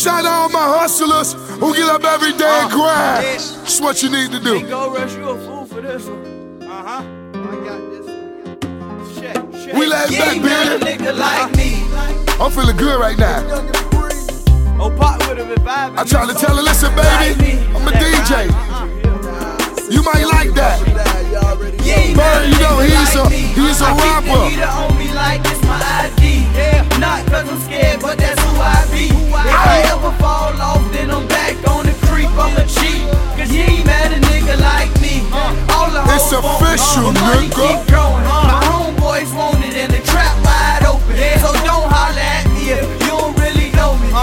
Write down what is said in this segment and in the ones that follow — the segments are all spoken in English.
Shout out all my hustlers who get up every day and grind. That's what you need to do. Go rush, you a fool for this one. I got this one. We laid back, baby. Nigga like me. I'm feeling good right now. Oh, Pop with a revive. I try to tell her, listen, baby, I'm a DJ. You might like that. Bird, you know, he's a rapper. He on me like it's my ID. Not cause I'm scared, but that's who I be. If I ever fall off, then I'm back on the creep. I'm a cheat, cause you ain't mad a nigga like me. All the It's official, money nigga. keep growing. My homeboys want it and the trap wide open. So don't holler at me if you don't really know me.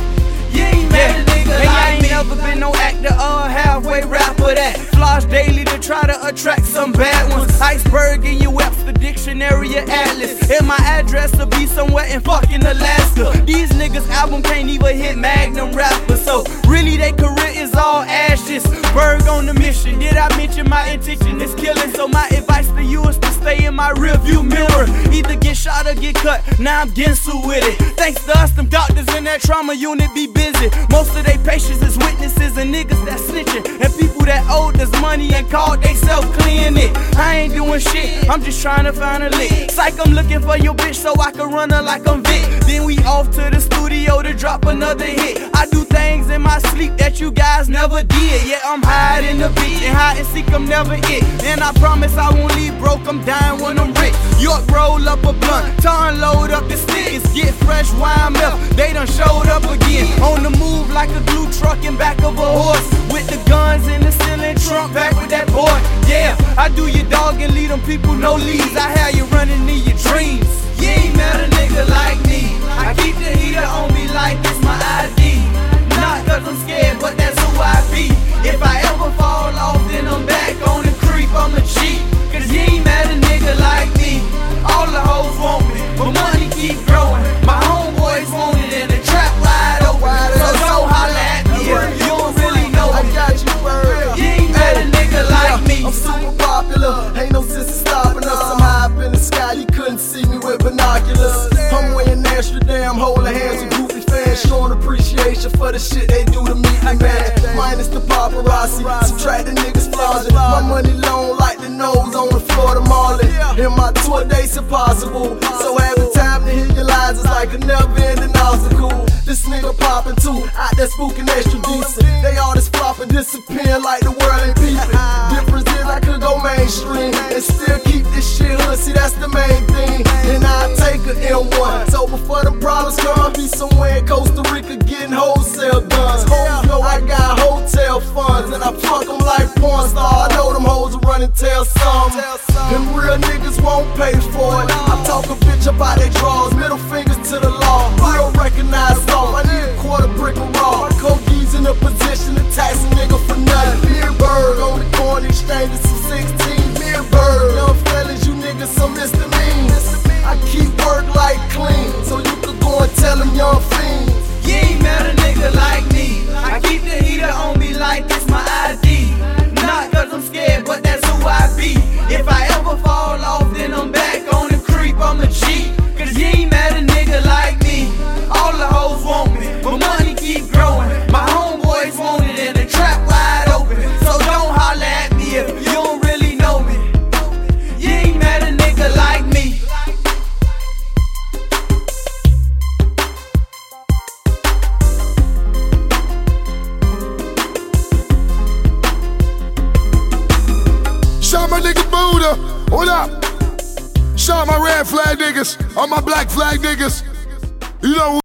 You ain't mad a nigga like me. Never been no actor or halfway rapper that floss daily to try to attract some bad ones. Iceberg in your Webster dictionary or atlas, and my address will be somewhere in fucking Alaska. These niggas album can't even hit Magnum rappers, so really they career is all ashes. Berg on the mission. Did I mention my intention is killing? So my advice to you is to stay in my rearview mirror. Either get shot or get cut. Now I'm getting sued with it. Thanks to us, them doctors in that trauma unit be busy. Most of they patients is witnesses and niggas that snitching, and people that owed us money and called they self clearing it. I ain't doing shit, I'm just trying to find a lick. Psych, I'm looking for your bitch so I can run her like I'm Vic. Then we off to the studio to drop another hit. I do things in my sleep that you guys never did. Yeah, I'm hide in the beat and hide and seek, I'm never it. And I promise I won't leave broke, I'm dying when I'm rich. York roll up a blunt, turn load up the sticks, get fresh wine milk. They done showed up again, on the move like a glue truck in back of a horse, with the guns in the ceiling trunk, back with that boy. Yeah, I do your dog and lead them people no leads. I have you running in your dreams. You ain't met a nigga like me. I keep the heater on me like it's my ID. Not cause I'm scared, but that's who I be. If I ever fall off, then I'm back on the creep. I'm a cheat, cause you ain't met a nigga like me. All the hoes want me, but money keep growing. My homeboys want it and the trap wide open. So don't holler at me if you don't really know me. I got you, Bird. You ain't met a nigga like me. I'm super popular, ain't no sense in stopping us. I'm high up in the sky, you couldn't see me with binoculars. I'm weighing Amsterdam, holding hands with groupie fans, showing appreciation for the shit they do to me, man. Minus the paparazzi, subtract the niggas flaunting. My money long like the nose on the Florida Marlin. And my tour date's impossible, so every time they hear your lies, it's like a never-ending obstacle. This nigga poppin' too, out there spooking extra decent. They all just flopping, disappearing like the world ain't peeping. Difference is I could go mainstream and still keep this shit hood, see that's the main thing. And I take a M1, so before the problems come, I'll be somewhere in Costa Rica getting wholesale guns. Hoes know I got hotel funds, and I fuck them like porn star. I know them hoes will run and tell some. Them real niggas won't pay for it. I talk a bitch about their drawers, middle fingers to the law. Real recognized law, I need a quarter brick of raw. My Kogi's in a position to tax a nigga for nothing. Me and Bird on the corner exchanging some 16. Me and Bird, young fellas, you niggas some misdemeanors. I keep work like clean, so you could go and tell them young fiends. You ain't met a nigga like me. I keep the heater on me like it's my ID. Not cause I'm scared, but that's who I be. If I ever fall off, then I'm back on the creep. I'm a cheat, cause you ain't met a nigga like me. All the hoes want me, but money keep growing. My homeboys want it and the trap wide open. So don't holler at me if you don't really know me. You ain't met a nigga like me. Shout my nigga Buddha, what up? Shout my red flag niggas, all my black flag niggas. You know